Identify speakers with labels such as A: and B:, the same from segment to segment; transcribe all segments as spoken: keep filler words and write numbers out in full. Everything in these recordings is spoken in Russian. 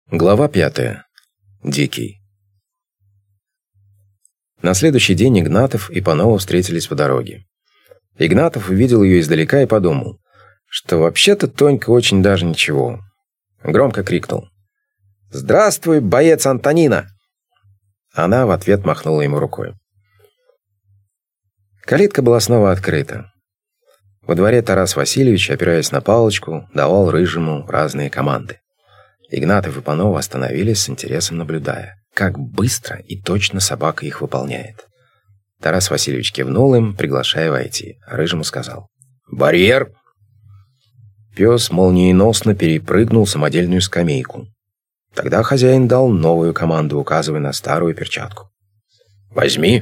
A: Глава пятая. Дикий. На следующий день Игнатов и Панова встретились по дороге. Игнатов увидел ее издалека и подумал, что вообще-то Тонька очень даже ничего. Громко крикнул: «Здравствуй, боец Антонина!» Она в ответ махнула ему рукой. Калитка была снова открыта. Во дворе Тарас Васильевич, опираясь на палочку, давал Рыжему разные команды. Игнатов и Панова остановились с интересом, наблюдая, как быстро и точно собака их выполняет. Тарас Васильевич кивнул им, приглашая войти, а Рыжему сказал: «Барьер!» Пес молниеносно перепрыгнул самодельную скамейку. Тогда хозяин дал новую команду, указывая на старую перчатку. «Возьми!»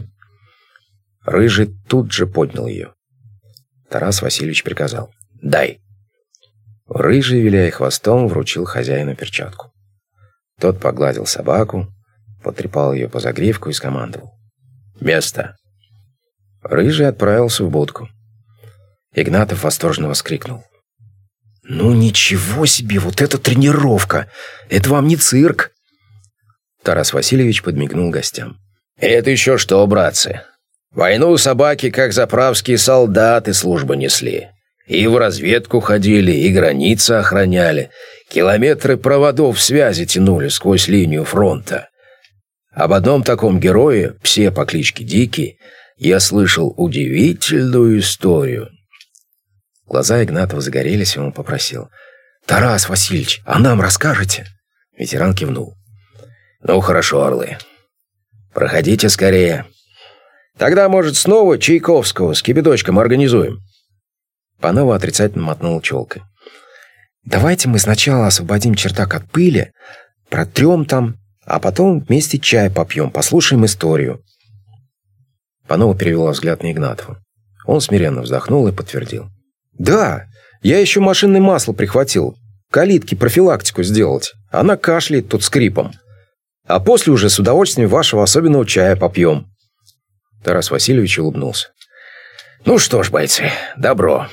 A: Рыжий тут же поднял ее. Тарас Васильевич приказал: «Дай!» Рыжий, виляя хвостом, вручил хозяину перчатку. Тот погладил собаку, потрепал ее по загривку и скомандовал: «Место!» Рыжий отправился в будку. Игнатов восторженно воскликнул: «Ну ничего себе, вот это тренировка! Это вам не цирк!» Тарас Васильевич подмигнул гостям. «Это еще что, братцы? Войну собаки, как заправские солдаты, службу несли. И в разведку ходили, и границы охраняли. Километры проводов связи тянули сквозь линию фронта. Об одном таком герое, псе по кличке Дикий, я слышал удивительную историю». Глаза Игнатова загорелись, и он попросил: «Тарас Васильевич, а нам расскажете?» Ветеран кивнул. «Ну хорошо, орлы, проходите скорее. Тогда, может, снова Чайковского с кипяточком организуем». Панова отрицательно мотнул челкой. «Давайте мы сначала освободим чердак от пыли, протрем там, а потом вместе чай попьем, послушаем историю». Панова перевела взгляд на Игнатова. Он смиренно вздохнул и подтвердил: «Да, я еще машинное масло прихватил. Калитке профилактику сделать. Она кашляет тут скрипом. А после уже с удовольствием вашего особенного чая попьем». Тарас Васильевич улыбнулся. «Ну что ж, бойцы, добро».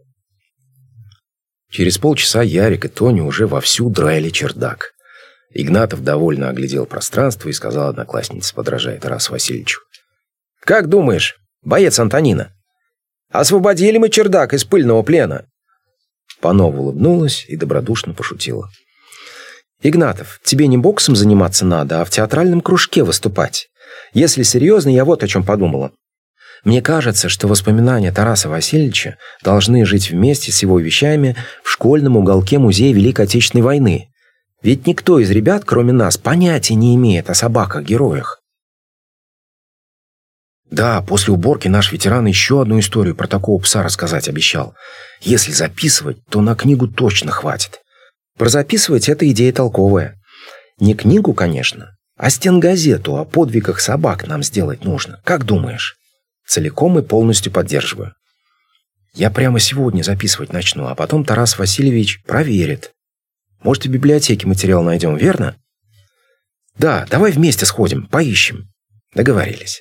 A: Через полчаса Ярик и Тоня уже вовсю драили чердак. Игнатов довольно оглядел пространство и сказал однокласснице, подражая Тарасу Васильевичу: «Как думаешь, боец Антонина, освободили мы чердак из пыльного плена?» Панова улыбнулась и добродушно пошутила: «Игнатов, тебе не боксом заниматься надо, а в театральном кружке выступать. Если серьезно, я вот о чем подумала. Мне кажется, что воспоминания Тараса Васильевича должны жить вместе с его вещами в школьном уголке музея Великой Отечественной войны. Ведь никто из ребят, кроме нас, понятия не имеет о собаках-героях». «Да, после уборки наш ветеран еще одну историю про такого пса рассказать обещал. Если записывать, то на книгу точно хватит. Про записывать — это идея толковая. Не книгу, конечно, а стенгазету о подвигах собак нам сделать нужно. Как думаешь?» «Целиком и полностью поддерживаю. Я прямо сегодня записывать начну, а потом Тарас Васильевич проверит. Может, в библиотеке материал найдем, верно?» «Да, давай вместе сходим, поищем». Договорились.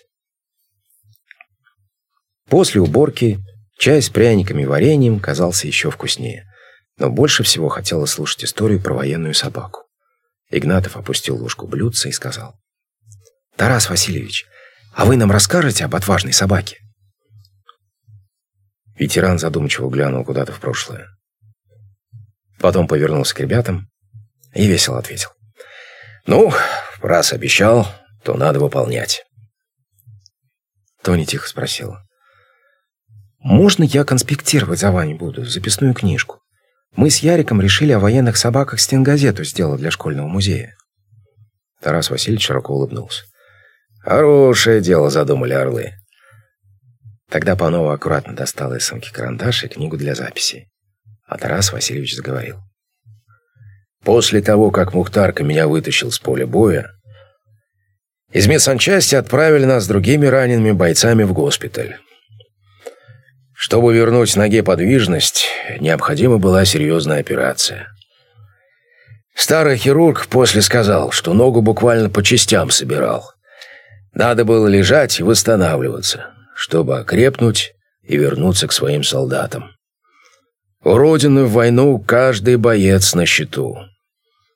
A: После уборки чай с пряниками и вареньем казался еще вкуснее. Но больше всего хотелось слушать историю про военную собаку. Игнатов опустил ложку блюдца и сказал: «Тарас Васильевич, а вы нам расскажете об отважной собаке?» Ветеран задумчиво глянул куда-то в прошлое. Потом повернулся к ребятам и весело ответил: «Ну, раз обещал, то надо выполнять». Тоня тихо спросила: «Можно я конспектировать за вами буду, записную книжку? Мы с Яриком решили о военных собаках стенгазету сделать для школьного музея». Тарас Васильевич широко улыбнулся. «Хорошее дело задумали, орлы». Тогда Панова аккуратно достала из сумки карандаш и книгу для записей. А Тарас Васильевич заговорил: «После того, как Мухтарка меня вытащил с поля боя, из медсанчасти отправили нас с другими ранеными бойцами в госпиталь. Чтобы вернуть ноге подвижность, необходима была серьезная операция. Старый хирург после сказал, что ногу буквально по частям собирал. Надо было лежать и восстанавливаться, чтобы окрепнуть и вернуться к своим солдатам. У Родины в войну каждый боец на счету.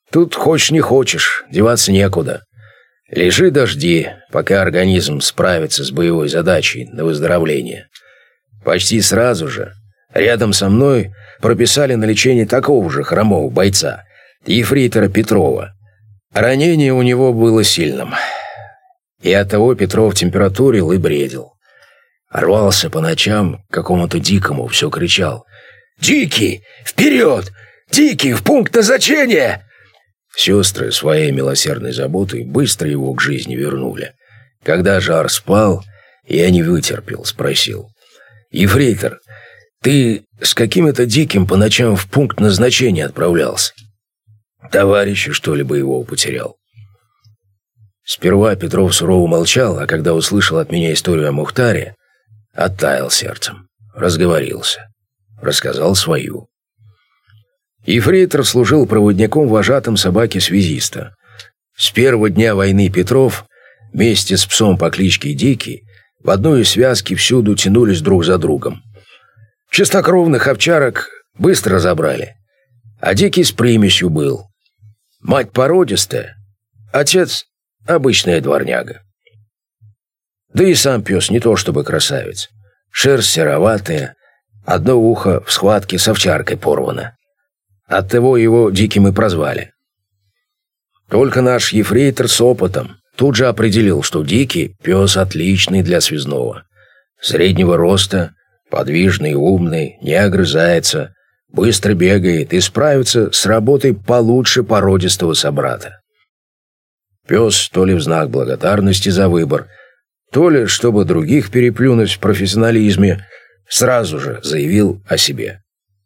B: Тут хочешь не хочешь, деваться некуда. Лежи, дожди, пока организм справится с боевой задачей на выздоровление. Почти сразу же рядом со мной прописали на лечение такого же хромого бойца, ефрейтора Петрова. Ранение у него было сильным. И оттого Петров температурил и бредил. Рвался по ночам к какому-то дикому, все кричал: «Дикий, вперед! Дикий, в пункт назначения!» Сестры своей милосердной заботой быстро его к жизни вернули. Когда жар спал, я не вытерпел, спросил: «Ефрейтор, ты с каким-то диким по ночам в пункт назначения отправлялся? Товарища, что ли, боевого потерял?» Сперва Петров сурово молчал, а когда услышал от меня историю о Мухтаре, оттаял сердцем, разговорился, рассказал свою. Ефрейтор служил проводником-вожатым собаки-связиста. С первого дня войны Петров вместе с псом по кличке Дикий в одной связке всюду тянулись друг за другом. Чистокровных овчарок быстро забрали, а Дикий с примесью был. Мать породистая, отец обычная дворняга. Да и сам пес не то чтобы красавец. Шерсть сероватая, одно ухо в схватке с овчаркой порвано. Оттого его Диким и прозвали. Только наш ефрейтор с опытом тут же определил, что Дикий – пес отличный для связного. Среднего роста, подвижный, умный, не огрызается, быстро бегает и справится с работой получше породистого собрата. Пес то ли в знак благодарности за выбор, то ли, чтобы других переплюнуть в профессионализме, сразу же заявил о себе.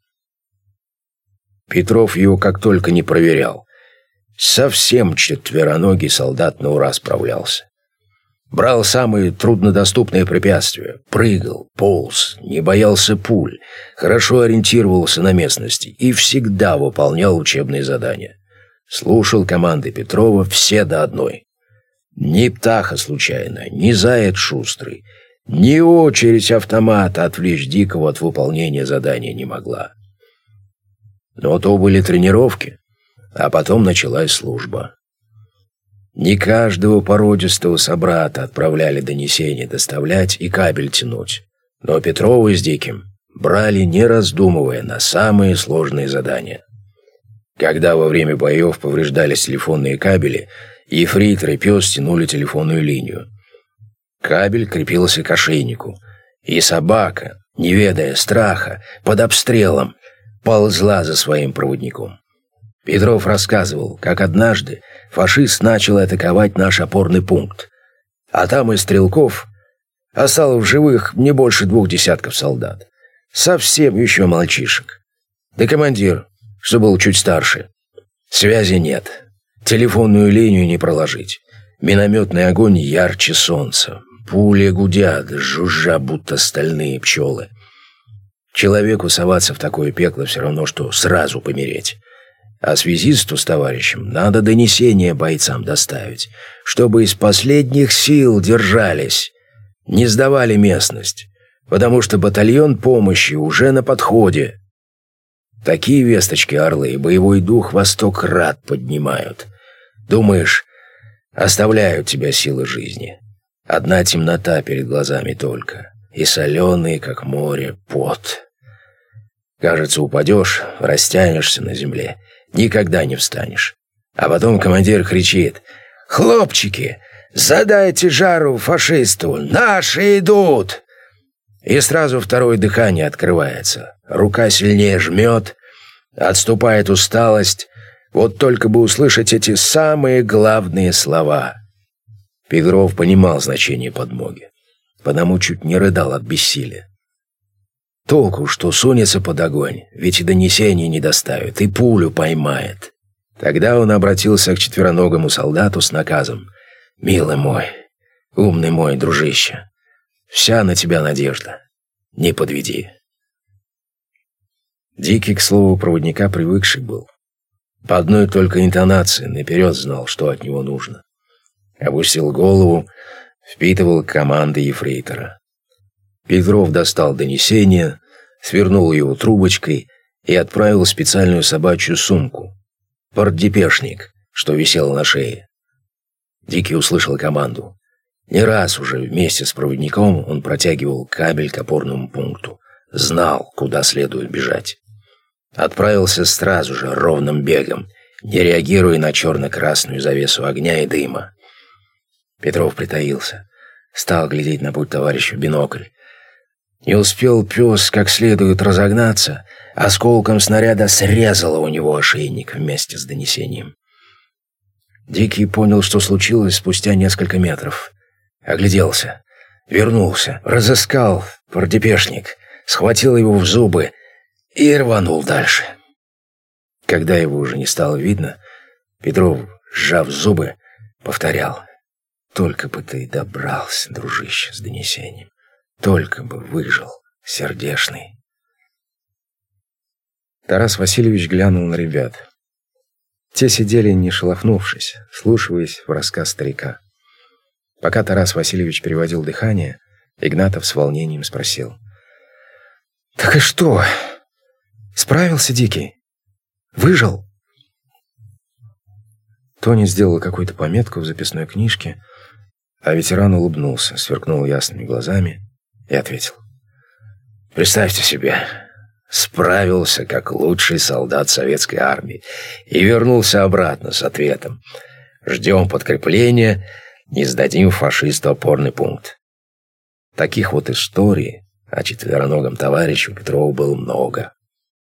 B: Петров его как только не проверял. Совсем четвероногий солдат на ура справлялся. Брал самые труднодоступные препятствия, прыгал, полз, не боялся пуль, хорошо ориентировался на местности и всегда выполнял учебные задания. Слушал команды Петрова все до одной. Ни птаха случайно, ни заяц шустрый, ни очередь автомата отвлечь Дикого от выполнения задания не могла. Но то были тренировки, а потом началась служба. Не каждого породистого собрата отправляли донесения доставлять и кабель тянуть, но Петрова с Диким брали, не раздумывая, на самые сложные задания. Когда во время боев повреждались телефонные кабели, ефрейтор и пес тянули телефонную линию. Кабель крепился к ошейнику, и собака, не ведая страха, под обстрелом ползла за своим проводником. Петров рассказывал, как однажды фашист начал атаковать наш опорный пункт, а там из стрелков осталось в живых не больше двух десятков солдат. Совсем еще мальчишек. Да командир, что был чуть старше. Связи нет. Телефонную линию не проложить. Минометный огонь ярче солнца. Пули гудят, жужжа, будто стальные пчелы. Человеку соваться в такое пекло все равно, что сразу помереть. А связисту с товарищем надо донесение бойцам доставить, чтобы из последних сил держались, не сдавали местность, потому что батальон помощи уже на подходе. Такие весточки орлы и боевой дух во сто крат поднимают. Думаешь, оставляют тебя силы жизни. Одна темнота перед глазами только, и соленый, как море, пот. Кажется, упадешь, растянешься на земле, никогда не встанешь. А потом командир кричит: «Хлопчики, задайте жару фашисту, наши идут!» И сразу второе дыхание открывается. Рука сильнее жмет, отступает усталость. Вот только бы услышать эти самые главные слова. Петров понимал значение подмоги, потому чуть не рыдал от бессилия. Толку, что сунется под огонь, ведь и донесение не доставит, и пулю поймает. Тогда он обратился к четвероногому солдату с наказом: «Милый мой, умный мой дружище, вся на тебя надежда, не подведи». Дикий, к слову, проводника привыкший был. По одной только интонации наперед знал, что от него нужно. Опустил голову, впитывал команды ефрейтора. Петров достал донесение, свернул его трубочкой и отправил в специальную собачью сумку. портдепешник, что висел на шее. Дикий услышал команду. Не раз уже вместе с проводником он протягивал кабель к опорному пункту. Знал, куда следует бежать. Отправился сразу же ровным бегом, не реагируя на черно-красную завесу огня и дыма. Петров притаился, стал глядеть на путь товарища в бинокль. Не успел пес как следует разогнаться, осколком снаряда срезало у него ошейник вместе с донесением. Дикий понял, что случилось спустя несколько метров. Огляделся, вернулся, разыскал портдепешник, схватил его в зубы и рванул дальше. Когда его уже не стало видно, Петров, сжав зубы, повторял: «Только бы ты добрался, дружище, с донесением. Только бы выжил, сердешный».
A: Тарас Васильевич глянул на ребят. Те сидели, не шелохнувшись, вслушиваясь в рассказ старика. Пока Тарас Васильевич переводил дыхание, Игнатов с волнением спросил: «Так и что? Справился Дикий? Выжил?» Тони сделал какую-то пометку в записной книжке, а ветеран улыбнулся, сверкнул ясными глазами и ответил:
B: «Представьте себе, справился как лучший солдат советской армии и вернулся обратно с ответом: ждем подкрепления, не сдадим фашисту опорный пункт». Таких вот историй о четвероногом товарище у Петрова было много.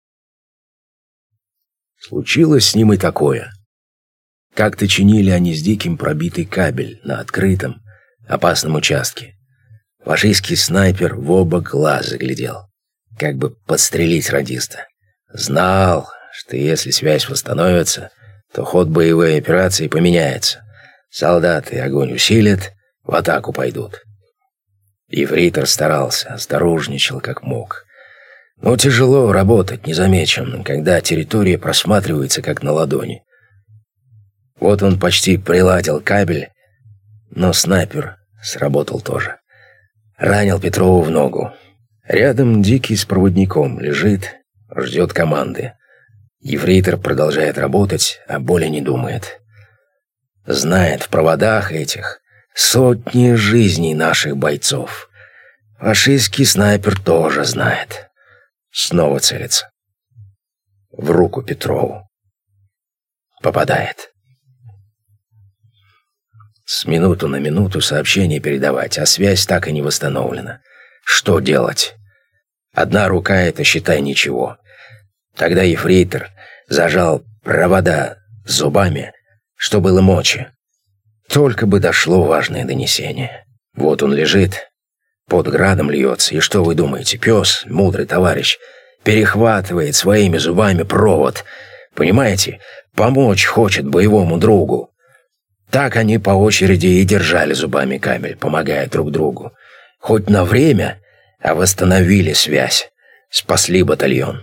B: Случилось с ним и такое. Как-то чинили они с Диким пробитый кабель на открытом, опасном участке. Фашистский снайпер в оба глаза глядел, как бы подстрелить радиста. Знал, что если связь восстановится, то ход боевой операции поменяется. Солдаты огонь усилят, в атаку пойдут. Ефрейтор старался, осторожничал как мог. Но тяжело работать незамеченным, когда территория просматривается как на ладони. Вот он почти приладил кабель, но снайпер сработал тоже. Ранил Петрова в ногу. Рядом Дикий с проводником лежит, ждет команды. Ефрейтор продолжает работать, а боли не думает. Знает в проводах этих сотни жизней наших бойцов. Фашистский снайпер тоже знает. Снова целится. В руку Петрову. Попадает. С минуту на минуту сообщение передавать, а связь так и не восстановлена. Что делать? Одна рука — это, считай, ничего. Тогда ефрейтор зажал провода зубами, что было мочи. Только бы дошло важное донесение. Вот он лежит, под градом льется, и что вы думаете, пес, мудрый товарищ, перехватывает своими зубами провод. Понимаете, помочь хочет боевому другу. Так они по очереди и держали зубами кабель, помогая друг другу. Хоть на время, а восстановили связь, спасли батальон.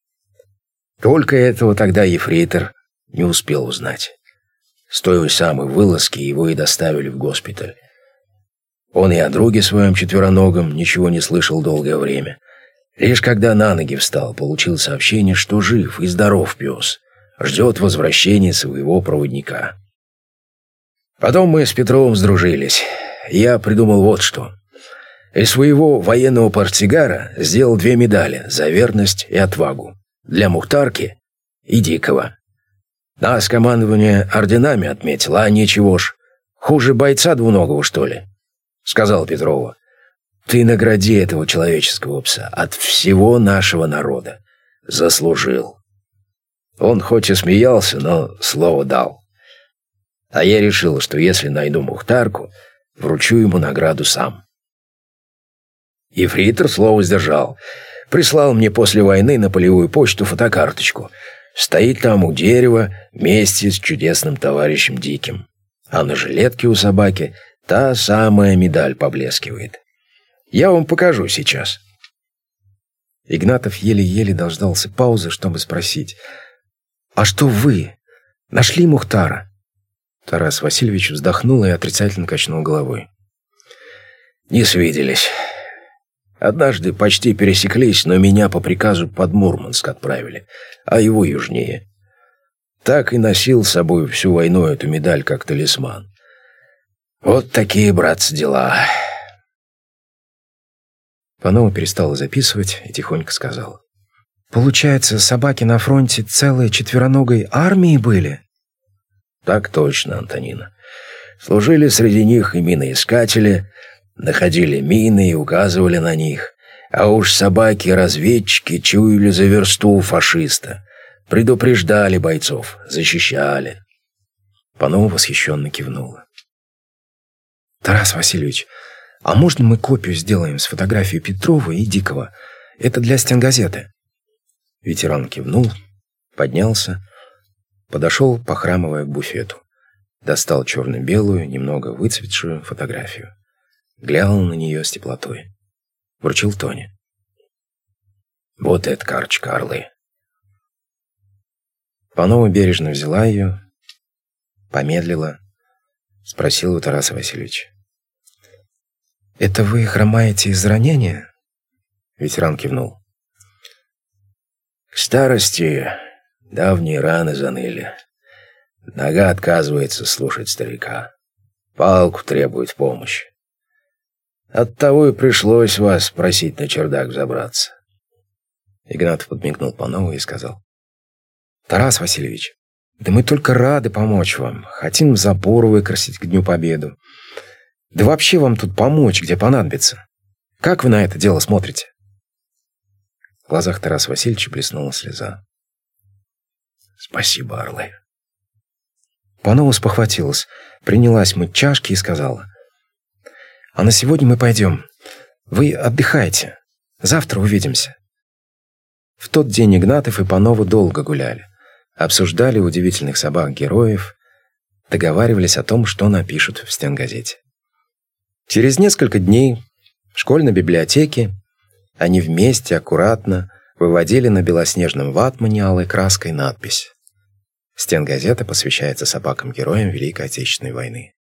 B: Только этого тогда ефрейтор не успел узнать. С той самой вылазки его и доставили в госпиталь. Он и о друге своем четвероногом ничего не слышал долгое время. Лишь когда на ноги встал, получил сообщение, что жив и здоров пес, ждет возвращения своего проводника. Потом мы с Петровым сдружились. Я придумал вот что. Из своего военного портсигара сделал две медали за верность и отвагу. Для Мухтарки и Дикого. Нас командование орденами отметило, а ничего ж. Хуже бойца двуногого, что ли? Сказал Петрову. Ты награди этого человеческого пса от всего нашего народа. Заслужил. Он хоть и смеялся, но слово дал. А я решил, что если найду Мухтарку, вручу ему награду сам. Ефрейтор слово сдержал. Прислал мне после войны на полевую почту фотокарточку. Стоит там у дерева вместе с чудесным товарищем Диким. А на жилетке у собаки та самая медаль поблескивает. Я вам покажу сейчас.
A: Игнатов еле-еле дождался паузы, чтобы спросить: «А что вы? Нашли Мухтара?» Тарас Васильевич вздохнул и отрицательно качнул головой.
B: Не свиделись. Однажды почти пересеклись, но меня по приказу под Мурманск отправили, а его южнее. Так и носил с собой всю войну эту медаль как талисман. Вот такие, братцы, дела.
A: Панова перестала записывать и тихонько сказала: «Получается, собаки на фронте целой четвероногой армии были?»
B: «Так точно, Антонина. Служили среди них и миноискатели, находили мины и указывали на них. А уж собаки-разведчики чуяли за версту у фашиста. Предупреждали бойцов, защищали».
A: Панова восхищенно кивнула. «Тарас Васильевич, а можно мы копию сделаем с фотографией Петрова и Дикого? Это для стенгазеты». Ветеран кивнул, поднялся, подошел, похрамывая к буфету. Достал черно-белую, немного выцветшую фотографию. Глянул на нее с теплотой. Вручил Тоне.
B: «Вот это карточка, орлы».
A: Панова бережно взяла ее, помедлила, спросила у Тараса Васильевича: «Это вы хромаете из ранения?» Ветеран кивнул.
B: «К старости давние раны заныли. Нога отказывается слушать старика. Палку требует помощи. Оттого и пришлось вас просить на чердак забраться».
A: Игнатов подмигнул Панову и сказал: «Тарас Васильевич, да мы только рады помочь вам. Хотим забор выкрасить к Дню Победы. Да вообще вам тут помочь, где понадобится. Как вы на это дело смотрите?» В глазах Тараса Васильевича блеснула слеза.
B: «Спасибо, орлы».
A: Панова спохватилась, принялась мыть чашки и сказала: «А на сегодня мы пойдем. Вы отдыхайте. Завтра увидимся». В тот день Игнатов и Панова долго гуляли, обсуждали удивительных собак-героев, договаривались о том, что напишут в стенгазете. Через несколько дней в школьной библиотеке они вместе аккуратно выводили на белоснежном ватмане алой краской надпись: «Стенгазета посвящается собакам-героям Великой Отечественной войны».